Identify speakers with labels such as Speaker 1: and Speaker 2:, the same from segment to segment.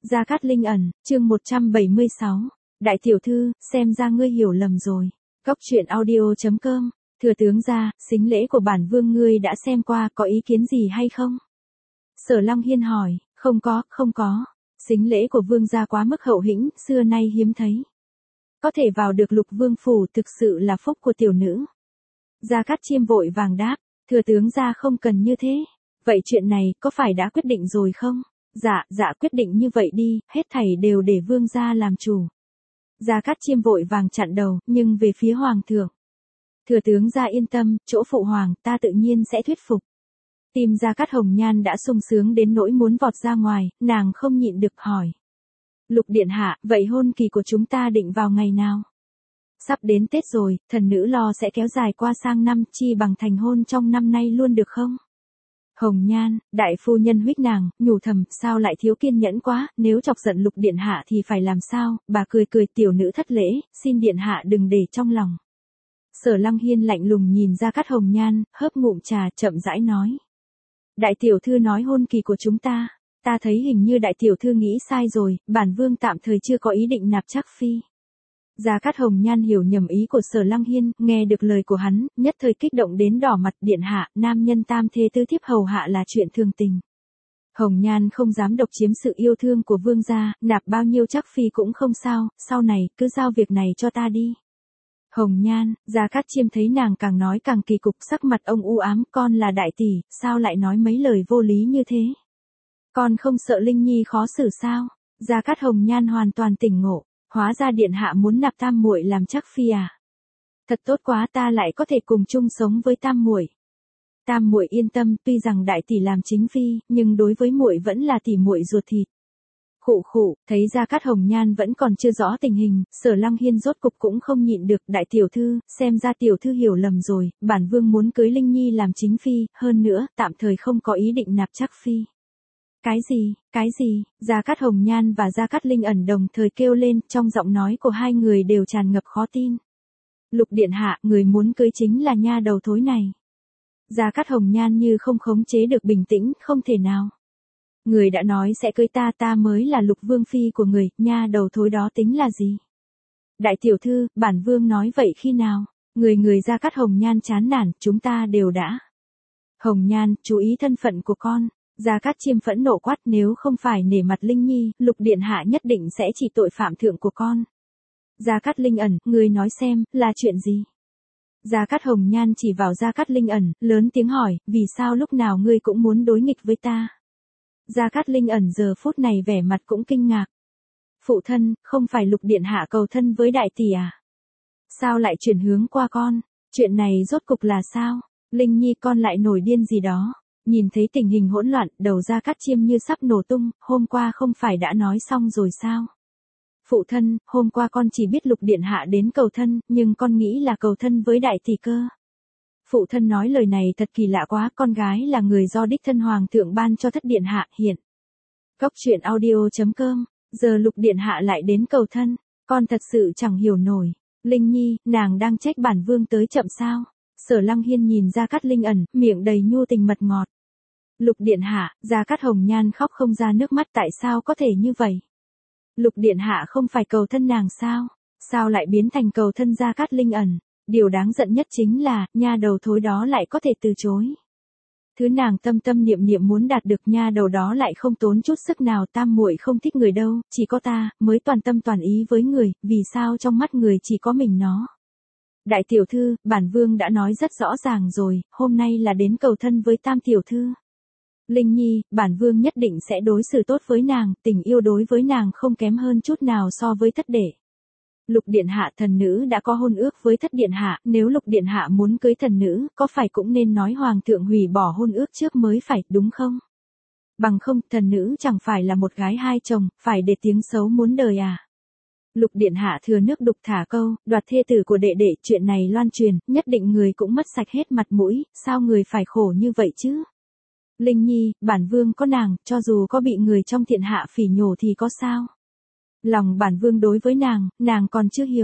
Speaker 1: Gia Cát Linh ẩn, chương 176. Đại tiểu thư, xem ra ngươi hiểu lầm rồi. Góc truyện audio.com. Thừa tướng gia, sính lễ của bản vương ngươi đã xem qua, có ý kiến gì hay không? Sở Long Hiên hỏi, không có. Sính lễ của vương gia quá mức hậu hĩnh, xưa nay hiếm thấy. Có thể vào được Lục Vương phủ thực sự là phúc của tiểu nữ. Gia Cát Chiêm vội vàng đáp, thừa tướng gia không cần như thế. Vậy chuyện này có phải đã quyết định rồi không? Dạ quyết định như vậy đi, hết thảy đều để vương gia làm chủ. Gia Cát Chiêm vội vàng chặn đầu, nhưng về phía hoàng thượng. Thừa tướng gia yên tâm, chỗ phụ hoàng ta tự nhiên sẽ thuyết phục. Tim Gia Cát Hồng Nhan đã sung sướng đến nỗi muốn vọt ra ngoài, nàng không nhịn được hỏi. Lục điện hạ, vậy hôn kỳ của chúng ta định vào ngày nào? Sắp đến Tết rồi, thần nữ lo sẽ kéo dài qua sang năm, chi bằng thành hôn trong năm nay luôn được không? Hồng Nhan, đại phu nhân huých nàng, nhủ thầm, sao lại thiếu kiên nhẫn quá, nếu chọc giận Lục điện hạ thì phải làm sao? Bà cười tiểu nữ thất lễ, xin điện hạ đừng để trong lòng. Sở Lăng Hiên lạnh lùng nhìn Gia Cát Hồng Nhan, hớp ngụm trà, chậm rãi nói. Đại tiểu thư nói hôn kỳ của chúng ta thấy hình như đại tiểu thư nghĩ sai rồi, bản vương tạm thời chưa có ý định nạp Trác phi. Gia Cát Hồng Nhan hiểu nhầm ý của Sở Lăng Hiên, nghe được lời của hắn, nhất thời kích động đến đỏ mặt. Điện hạ, nam nhân tam thê tứ thiếp hầu hạ là chuyện thường tình. Hồng Nhan không dám độc chiếm sự yêu thương của vương gia, nạp bao nhiêu Trác phi cũng không sao, sau này cứ giao việc này cho ta đi. Hồng Nhan, Gia Cát Chiêm thấy nàng càng nói càng kỳ cục, sắc mặt ông u ám, con là đại tỷ, sao lại nói mấy lời vô lý như thế? Con không sợ Linh Nhi khó xử sao? Gia Cát Hồng Nhan hoàn toàn tỉnh ngộ, hóa ra điện hạ muốn nạp tam muội làm Trác phi à? Thật tốt quá, ta lại có thể cùng chung sống với tam muội. Tam muội yên tâm, tuy rằng đại tỷ làm chính phi, nhưng đối với muội vẫn là tỷ muội ruột thịt. Khụ, thấy Gia Cát Hồng Nhan vẫn còn chưa rõ tình hình, Sở Lăng Hiên rốt cục cũng không nhịn được, đại tiểu thư, xem ra tiểu thư hiểu lầm rồi, bản vương muốn cưới Linh Nhi làm chính phi, hơn nữa, tạm thời không có ý định nạp Trác phi. Cái gì? Gia Cát Hồng Nhan và Gia Cát Linh ẩn đồng thời kêu lên, trong giọng nói của hai người đều tràn ngập khó tin. Lục điện hạ, người muốn cưới chính là nha đầu thối này. Gia Cát Hồng Nhan như không khống chế được bình tĩnh, không thể nào. Người đã nói sẽ cưới ta mới là Lục Vương phi của người, nha đầu thối đó tính là gì? Đại tiểu thư, bản vương nói vậy khi nào? Người Gia Cát Hồng Nhan chán nản, chúng ta đều đã. Hồng Nhan, chú ý thân phận của con. Gia Cát Chiêm phẫn nộ quát, nếu không phải nể mặt Linh Nhi, Lục điện hạ nhất định sẽ chỉ tội phạm thượng của con. Gia Cát Linh ẩn, ngươi nói xem, là chuyện gì? Gia Cát Hồng Nhan chỉ vào Gia Cát Linh ẩn, lớn tiếng hỏi, vì sao lúc nào ngươi cũng muốn đối nghịch với ta? Gia Cát Linh ẩn giờ phút này vẻ mặt cũng kinh ngạc. Phụ thân, không phải Lục điện hạ cầu thân với đại tỷ à? Sao lại chuyển hướng qua con? Chuyện này rốt cục là sao? Linh Nhi con lại nổi điên gì đó? Nhìn thấy tình hình hỗn loạn, đầu Gia Cát Chiêm như sắp nổ tung, hôm qua không phải đã nói xong rồi sao? Phụ thân, hôm qua con chỉ biết Lục điện hạ đến cầu thân, nhưng con nghĩ là cầu thân với đại tỷ cơ. Phụ thân nói lời này thật kỳ lạ quá, con gái là người do đích thân hoàng thượng ban cho thất điện hạ, hiện. Góc truyện audio.com, giờ Lục điện hạ lại đến cầu thân, con thật sự chẳng hiểu nổi. Linh Nhi, nàng đang trách bản vương tới chậm sao? Sở Lăng Hiên nhìn Gia Cát Linh ẩn, miệng đầy nhu tình mật ngọt. Lục điện hạ, Gia Cát Hồng Nhan khóc không ra nước mắt, tại sao có thể như vậy? Lục điện hạ không phải cầu thân nàng sao? Sao lại biến thành cầu thân Gia Cát Linh ẩn? Điều đáng giận nhất chính là, nha đầu thối đó lại có thể từ chối. Thứ nàng tâm niệm muốn đạt được, nha đầu đó lại không tốn chút sức nào. Tam muội không thích người đâu, chỉ có ta mới toàn tâm toàn ý với người, vì sao trong mắt người chỉ có mình nó? Đại tiểu thư, bản vương đã nói rất rõ ràng rồi, hôm nay là đến cầu thân với tam tiểu thư. Linh Nhi, bản vương nhất định sẽ đối xử tốt với nàng, tình yêu đối với nàng không kém hơn chút nào so với thất đệ. Lục điện hạ, thần nữ đã có hôn ước với thất điện hạ, nếu Lục điện hạ muốn cưới thần nữ, có phải cũng nên nói hoàng thượng hủy bỏ hôn ước trước mới phải, đúng không? Bằng không, thần nữ chẳng phải là một gái hai chồng, phải để tiếng xấu muôn đời à? Lục điện hạ thừa nước đục thả câu, đoạt thê tử của đệ đệ, chuyện này loan truyền, nhất định người cũng mất sạch hết mặt mũi, sao người phải khổ như vậy chứ? Linh Nhi, bản vương có nàng, cho dù có bị người trong thiện hạ phỉ nhổ thì có sao? Lòng bản vương đối với nàng còn chưa hiểu.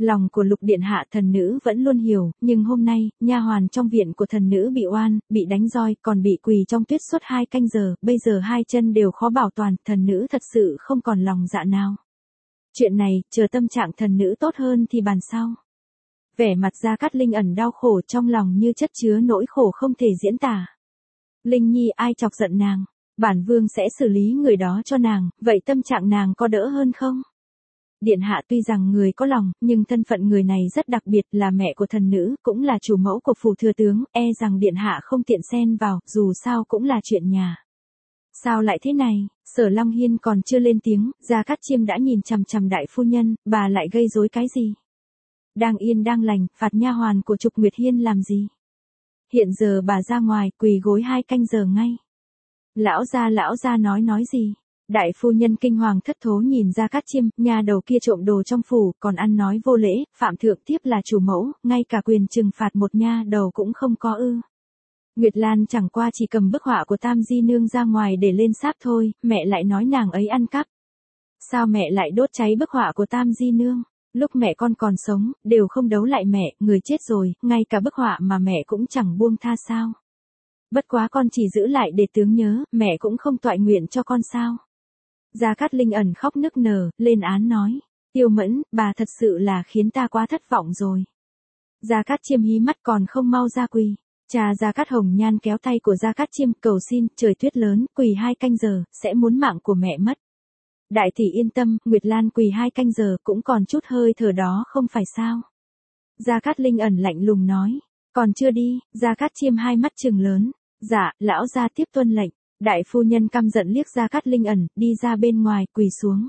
Speaker 1: Lòng của Lục điện hạ thần nữ vẫn luôn hiểu, nhưng hôm nay, nha hoàn trong viện của thần nữ bị oan, bị đánh roi, còn bị quỳ trong tuyết suốt 2 canh giờ, bây giờ 2 chân đều khó bảo toàn, thần nữ thật sự không còn lòng dạ nào. Chuyện này, chờ tâm trạng thần nữ tốt hơn thì bàn sau. Vẻ mặt Gia Cát Linh ẩn đau khổ trong lòng như chất chứa nỗi khổ không thể diễn tả. Linh Nhi ai chọc giận nàng, bản vương sẽ xử lý người đó cho nàng, vậy tâm trạng nàng có đỡ hơn không? Điện hạ tuy rằng người có lòng, nhưng thân phận người này rất đặc biệt, là mẹ của thần nữ, cũng là chủ mẫu của phủ thừa tướng, e rằng điện hạ không tiện xen vào, dù sao cũng là chuyện nhà. Sao lại thế này? Sở Long Hiên còn chưa lên tiếng, Gia Cát Chiêm đã nhìn chằm chằm đại phu nhân, bà lại gây rối cái gì? Đang yên đang lành, phạt nha hoàn của Trục Nguyệt Hiên làm gì? Hiện giờ bà ra ngoài, quỳ gối 2 canh giờ ngay. Lão gia nói gì? Đại phu nhân kinh hoàng thất thố nhìn Gia Cát Chiêm, nhà đầu kia trộm đồ trong phủ, còn ăn nói vô lễ, phạm thượng tiếp là chủ mẫu, ngay cả quyền trừng phạt một nha đầu cũng không có ư? Nguyệt Lan chẳng qua chỉ cầm bức họa của Tam Di Nương ra ngoài để lên sáp thôi, mẹ lại nói nàng ấy ăn cắp. Sao mẹ lại đốt cháy bức họa của Tam Di Nương? Lúc mẹ con còn sống, đều không đấu lại mẹ, người chết rồi, ngay cả bức họa mà mẹ cũng chẳng buông tha sao? Bất quá con chỉ giữ lại để tướng nhớ, mẹ cũng không toại nguyện cho con sao? Gia Cát Linh ẩn khóc nức nở, lên án nói. Tiêu Mẫn, bà thật sự là khiến ta quá thất vọng rồi. Gia Cát Chiêm hí mắt còn không mau ra quỳ. Cha Gia Cát Hồng Nhan kéo tay của Gia Cát Chiêm, cầu xin, trời tuyết lớn, quỳ 2 canh giờ, sẽ muốn mạng của mẹ mất. Đại tỷ yên tâm, Nguyệt Lan quỳ 2 canh giờ, cũng còn chút hơi thở đó không phải sao? Gia Cát Linh ẩn lạnh lùng nói. Còn chưa đi, Gia Cát Chiêm hai mắt trừng lớn. Dạ, lão gia tiếp tuân lệnh. Đại phu nhân căm giận liếc Gia Cát Linh ẩn, đi ra bên ngoài, quỳ xuống.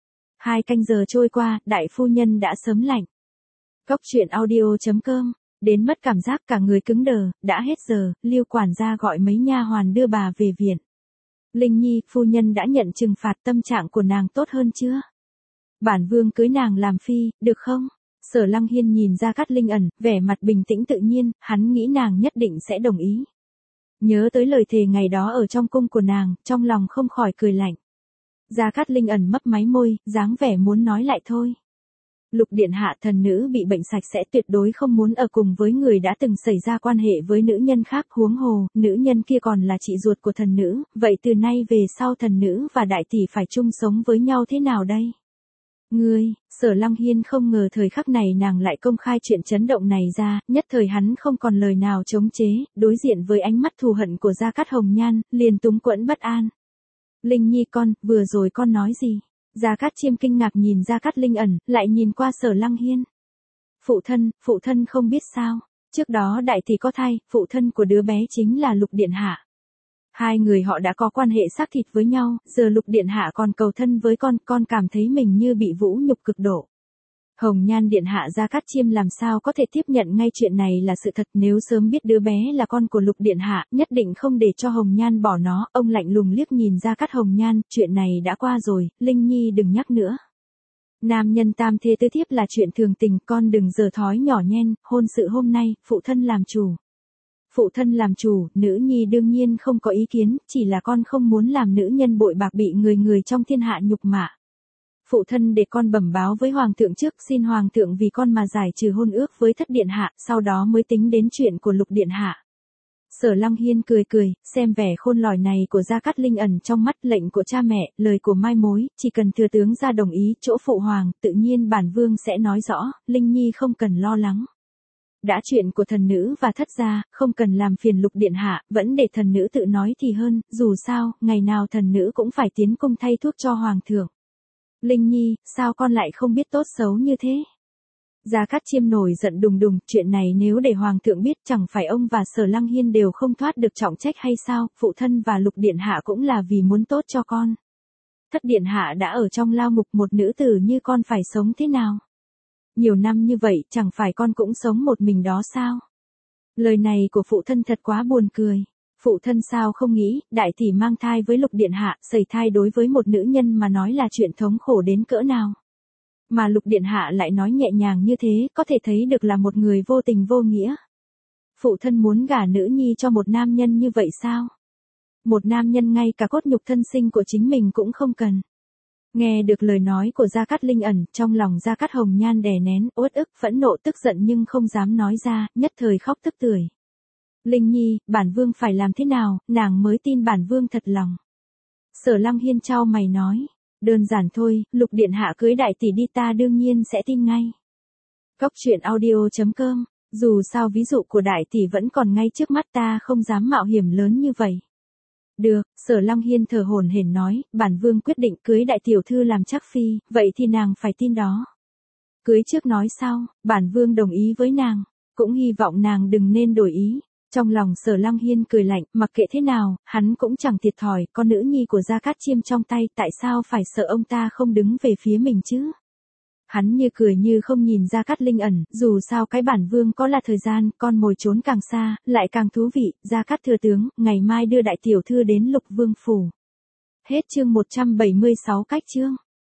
Speaker 1: 2 canh giờ trôi qua, đại phu nhân đã sớm lạnh. Cốc truyện audio.com, đến mất cảm giác cả người cứng đờ, đã hết giờ, Lưu quản gia gọi mấy nha hoàn đưa bà về viện. Linh Nhi, phu nhân đã nhận trừng phạt, tâm trạng của nàng tốt hơn chưa? Bản vương cưới nàng làm phi, được không? Sở Lăng Hiên nhìn Gia Cát Linh ẩn, vẻ mặt bình tĩnh tự nhiên, hắn nghĩ nàng nhất định sẽ đồng ý. Nhớ tới lời thề ngày đó ở trong cung của nàng, trong lòng không khỏi cười lạnh. Gia Cát Linh ẩn mấp máy môi, dáng vẻ muốn nói lại thôi. Lục điện hạ thần nữ bị bệnh sạch sẽ tuyệt đối không muốn ở cùng với người đã từng xảy ra quan hệ với nữ nhân khác, huống hồ, nữ nhân kia còn là chị ruột của thần nữ, vậy từ nay về sau thần nữ và đại tỷ phải chung sống với nhau thế nào đây? Ngươi, Sở Lăng Hiên không ngờ thời khắc này nàng lại công khai chuyện chấn động này ra, nhất thời hắn không còn lời nào chống chế, đối diện với ánh mắt thù hận của Gia Cát Hồng Nhan, liền túng quẫn bất an. Linh Nhi con, vừa rồi con nói gì? Gia Cát Chiêm kinh ngạc nhìn Gia Cát Linh ẩn, lại nhìn qua Sở Lăng Hiên. Phụ thân không biết sao, trước đó đại tỷ có thai, phụ thân của đứa bé chính là Lục điện hạ. Hai người họ đã có quan hệ xác thịt với nhau, giờ Lục điện hạ còn cầu thân với con cảm thấy mình như bị vũ nhục cực độ. Hồng Nhan điện hạ Gia Cát Chiêm làm sao có thể tiếp nhận ngay chuyện này là sự thật, nếu sớm biết đứa bé là con của Lục điện hạ, nhất định không để cho Hồng Nhan bỏ nó, ông lạnh lùng liếc nhìn Gia Cát Hồng Nhan, chuyện này đã qua rồi, Linh Nhi đừng nhắc nữa. Nam nhân tam thê tứ thiếp là chuyện thường tình, con đừng giở thói nhỏ nhen, hôn sự hôm nay, phụ thân làm chủ. Phụ thân làm chủ, nữ nhi đương nhiên không có ý kiến, chỉ là con không muốn làm nữ nhân bội bạc bị người trong thiên hạ nhục mạ. Phụ thân để con bẩm báo với hoàng thượng trước, xin hoàng thượng vì con mà giải trừ hôn ước với thất điện hạ, sau đó mới tính đến chuyện của Lục điện hạ. Sở Lăng Hiên cười, xem vẻ khôn lỏi này của Gia Cát Linh ẩn trong mắt, lệnh của cha mẹ, lời của mai mối, chỉ cần thừa tướng ra đồng ý, chỗ phụ hoàng, tự nhiên bản vương sẽ nói rõ, Linh Nhi không cần lo lắng. Đã chuyện của thần nữ và thất gia, không cần làm phiền Lục điện hạ, vẫn để thần nữ tự nói thì hơn, dù sao, ngày nào thần nữ cũng phải tiến cung thay thuốc cho hoàng thượng. Linh Nhi, sao con lại không biết tốt xấu như thế? Gia Cát Chiêm nổi giận đùng đùng, chuyện này nếu để hoàng thượng biết, chẳng phải ông và Sở Lăng Hiên đều không thoát được trọng trách hay sao? Phụ thân và Lục điện hạ cũng là vì muốn tốt cho con. Thất điện hạ đã ở trong lao ngục, một nữ tử như con phải sống thế nào? Nhiều năm như vậy, chẳng phải con cũng sống một mình đó sao? Lời này của phụ thân thật quá buồn cười. Phụ thân sao không nghĩ, đại tỷ mang thai với Lục điện hạ, sẩy thai đối với một nữ nhân mà nói là chuyện thống khổ đến cỡ nào. Mà Lục điện hạ lại nói nhẹ nhàng như thế, có thể thấy được là một người vô tình vô nghĩa. Phụ thân muốn gả nữ nhi cho một nam nhân như vậy sao? Một nam nhân ngay cả cốt nhục thân sinh của chính mình cũng không cần. Nghe được lời nói của Gia Cát Linh ẩn, trong lòng Gia Cát Hồng Nhan đè nén, uất ức, phẫn nộ, tức giận nhưng không dám nói ra, nhất thời khóc tức tưởi. Linh Nhi, bản vương phải làm thế nào, nàng mới tin bản vương thật lòng. Sở Lăng Hiên chau mày nói, đơn giản thôi, Lục điện hạ cưới đại tỷ đi ta đương nhiên sẽ tin ngay. Cóc truyện audio.com, dù sao ví dụ của đại tỷ vẫn còn ngay trước mắt ta không dám mạo hiểm lớn như vậy. Được, Sở Lăng Hiên thở hổn hển nói, bản vương quyết định cưới đại tiểu thư làm trác phi, vậy thì nàng phải tin đó. Cưới trước nói sau, bản vương đồng ý với nàng, cũng hy vọng nàng đừng nên đổi ý. Trong lòng Sở Lăng Hiên cười lạnh, mặc kệ thế nào, hắn cũng chẳng thiệt thòi, con nữ nhi của Gia Cát Chiêm trong tay, tại sao phải sợ ông ta không đứng về phía mình chứ? Hắn như cười như không nhìn Gia Cát Linh ẩn, dù sao cái bản vương có là thời gian, con mồi trốn càng xa, lại càng thú vị, Gia Cát thừa tướng, ngày mai đưa đại tiểu thư đến Lục Vương phủ. Hết chương 176 cách chương.